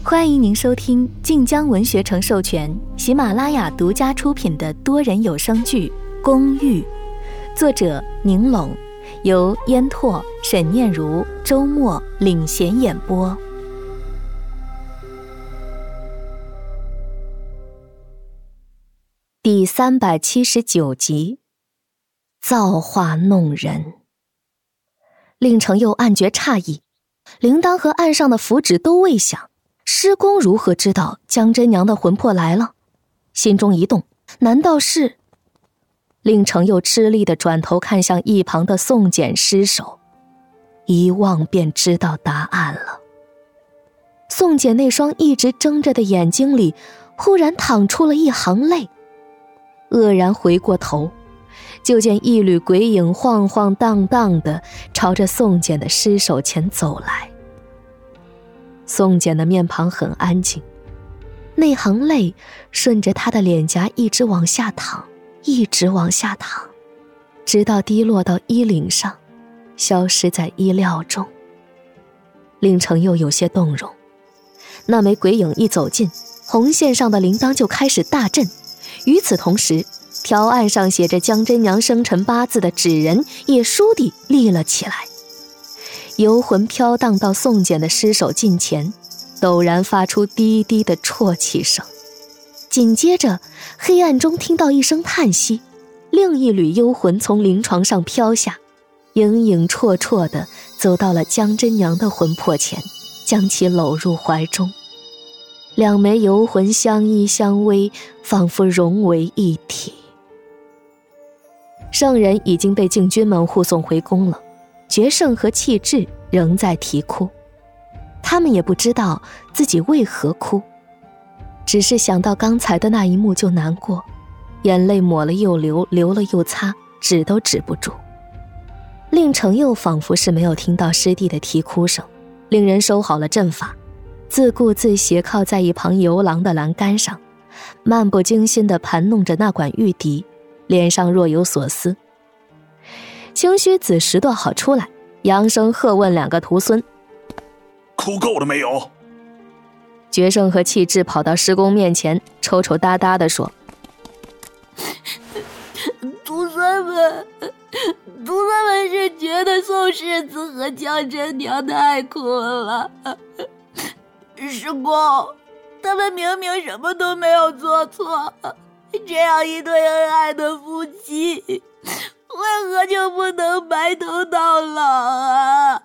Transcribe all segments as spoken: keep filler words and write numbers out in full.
欢迎您收听晋江文学城授权、喜马拉雅独家出品的多人有声剧《公寓》，作者宁拢，由烟拓、沈念如、周末领衔演播。第三百七十九集，造化弄人。令程又暗觉诧异，铃铛和岸上的符纸都未响，师公如何知道江真娘的魂魄来了？心中一动，难道是……令程又吃力地转头看向一旁的宋简尸首，一望便知道答案了。宋简那双一直睁着的眼睛里，忽然淌出了一行泪，愕然回过头，就见一缕鬼影晃晃荡荡地朝着宋简的尸首前走来。宋简的面庞很安静，那行泪顺着他的脸颊一直往下淌，一直往下淌，直到滴落到衣领上，消失在衣料中。令程又有些动容，那枚鬼影一走近，红线上的铃铛就开始大震。与此同时，条案上写着江真娘生辰八字的纸人也倏地立了起来。游魂飘荡到宋简的尸首近前，陡然发出低低的啜泣声。紧接着，黑暗中听到一声叹息，另一缕幽魂从灵床上飘下，影影绰绰地走到了江真娘的魂魄前，将其搂入怀中。两枚游魂相依相偎，仿佛融为一体。圣人已经被禁军们护送回宫了，决胜和气质仍在啼哭。他们也不知道自己为何哭，只是想到刚才的那一幕就难过，眼泪抹了又流，流了又擦，止都止不住。令程又仿佛是没有听到师弟的啼哭声，令人收好了阵法，自顾自斜靠在一旁游廊的栏杆上，漫不经心地盘弄着那管玉笛，脸上若有所思。清虚子拾掇好出来，扬声喝问两个徒孙： 哭够了没有？ 决胜和气质跑到师公面前，抽抽搭搭地说： 徒孙们，徒孙们是觉得宋世子和江真娘太苦了。师公，他们明明什么都没有做错，这样一对恩爱的夫妻，为何就不能白头到老啊？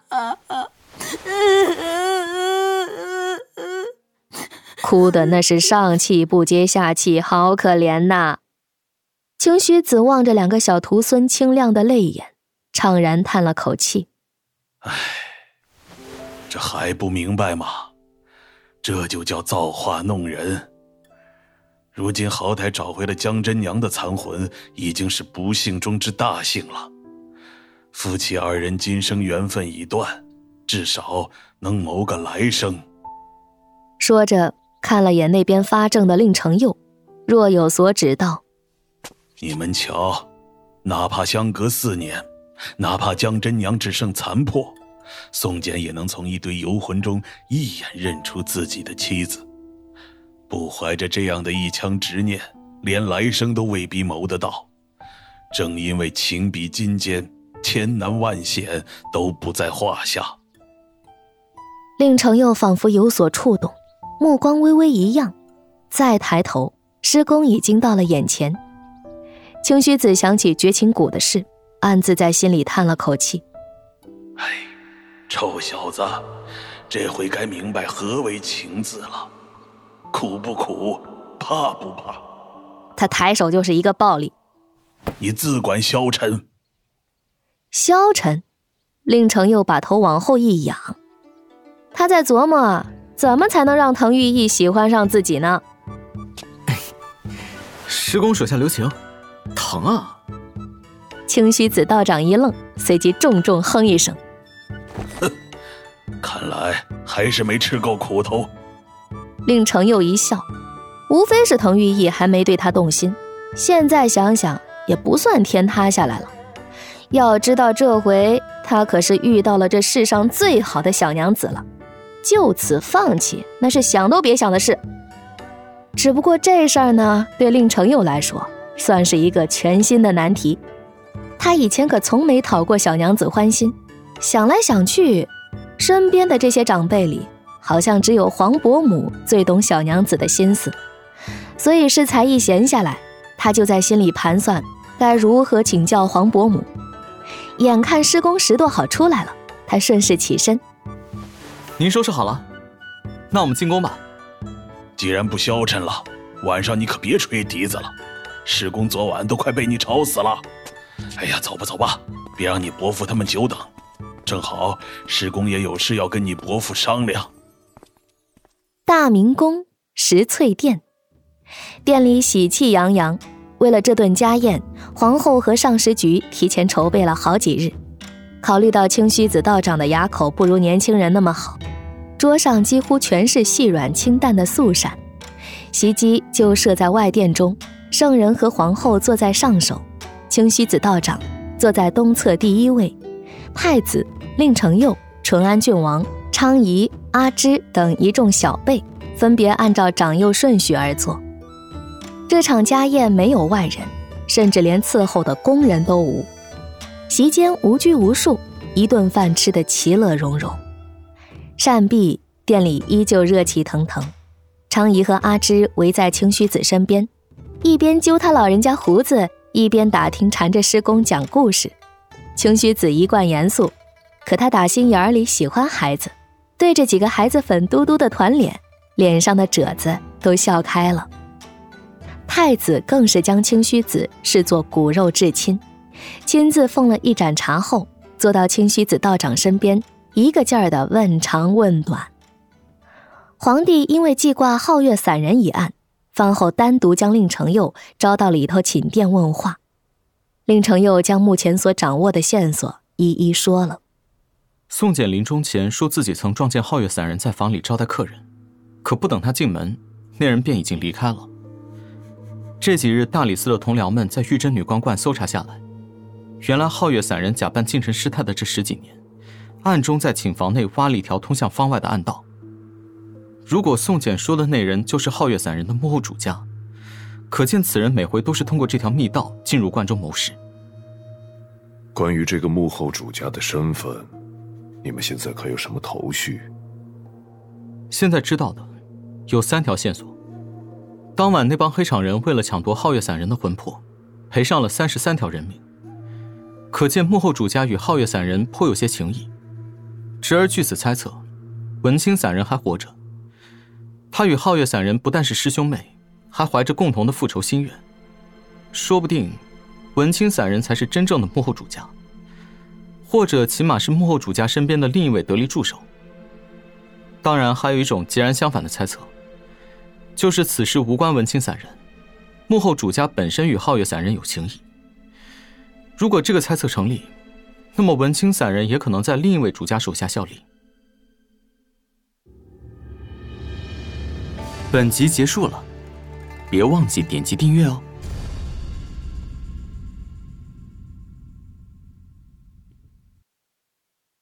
哭的那是上气不接下气，好可怜呐！清虚子望着两个小徒孙清亮的泪眼，怅然叹了口气： 唉，这还不明白吗？这就叫造化弄人。如今好歹找回了江真娘的残魂，已经是不幸中之大幸了。夫妻二人今生缘分已断，至少能谋个来生。 说着看了眼那边发怔的令程佑，若有所指道： 你们瞧，哪怕相隔四年，哪怕江真娘只剩残魄，宋简也能从一堆游魂中一眼认出自己的妻子。不怀着这样的一腔执念，连来生都未必谋得到。正因为情比金坚，千难万险都不在话下。 令程佑仿佛有所触动，目光微微一漾，再抬头，师公已经到了眼前。清虚子想起绝情谷的事，暗自在心里叹了口气： 哎，臭小子，这回该明白何为情字了。苦不苦，怕不怕？ 他抬手就是一个暴力： 你自管消沉。 消沉？令程又把头往后一仰，他在琢磨怎么才能让滕玉意喜欢上自己呢？ 师公手下留情，疼啊！ 清虚子道长一愣，随即重重哼一声： 哼，看来还是没吃够苦头。 令程又一笑，无非是滕玉意还没对他动心，现在想想也不算天塌下来了。要知道这回他可是遇到了这世上最好的小娘子了。 就此放弃，那是想都别想的事。只不过这事儿呢，对令程佑来说算是一个全新的难题。他以前可从没讨过小娘子欢心，想来想去，身边的这些长辈里，好像只有黄伯母最懂小娘子的心思。所以适才一闲下来，他就在心里盘算该如何请教黄伯母。眼看施工石垛好出来了，他顺势起身。 您收拾好了，那我们进宫吧。 既然不消沉了，晚上你可别吹笛子了，施工昨晚都快被你吵死了。哎呀，走吧走吧，别让你伯父他们久等，正好施工也有事要跟你伯父商量。 大明宫石翠殿，殿里喜气洋洋。为了这顿家宴，皇后和上食局提前筹备了好几日。考虑到清虚子道长的牙口不如年轻人那么好，桌上几乎全是细软清淡的素膳，席机就设在外殿中，圣人和皇后坐在上首，清虚子道长坐在东侧第一位，太子、令程佑、淳安郡王、昌仪、阿芝等一众小辈分别按照长幼顺序而坐。这场家宴没有外人，甚至连伺候的工人都无。席间无拘无束，一顿饭吃得其乐融融。膳毕，店里依旧热气腾腾。昌仪和阿芝围在清虚子身边，一边揪他老人家胡子，一边打听缠着师公讲故事。清虚子一贯严肃，可他打心眼里喜欢孩子，对着几个孩子粉嘟嘟的团脸，脸上的褶子都笑开了。太子更是将清虚子视作骨肉至亲，亲自奉了一盏茶后，坐到清虚子道长身边，一个劲儿地问长问短。皇帝因为记挂皓月散人一案，饭后单独将令程佑招到里头寝殿问话。令程佑将目前所掌握的线索一一说了。 宋简临终前说自己曾撞见皓月散人在房里招待客人，可不等他进门，那人便已经离开了。这几日大理寺的同僚们在玉真女光观搜查下来，原来皓月散人假扮京城师太的这十几年，暗中在寝房内挖了一条通向方外的暗道。如果宋简说的那人就是皓月散人的幕后主家，可见此人每回都是通过这条密道进入观中谋事。 关于这个幕后主家的身份，你们现在可有什么头绪？ 现在知道的有三条线索。当晚那帮黑场人为了抢夺皓月散人的魂魄，赔上了三十三条人命，可见幕后主家与皓月散人颇有些情谊。侄儿据此猜测，文清散人还活着，他与皓月散人不但是师兄妹，还怀着共同的复仇心愿。说不定文清散人才是真正的幕后主家，或者起码是幕后主家身边的另一位得力助手。当然还有一种截然相反的猜测，就是此事无关文清散人，幕后主家本身与皓月散人有情谊。如果这个猜测成立，那么文清散人也可能在另一位主家手下效力。本集结束了，别忘记点击订阅哦。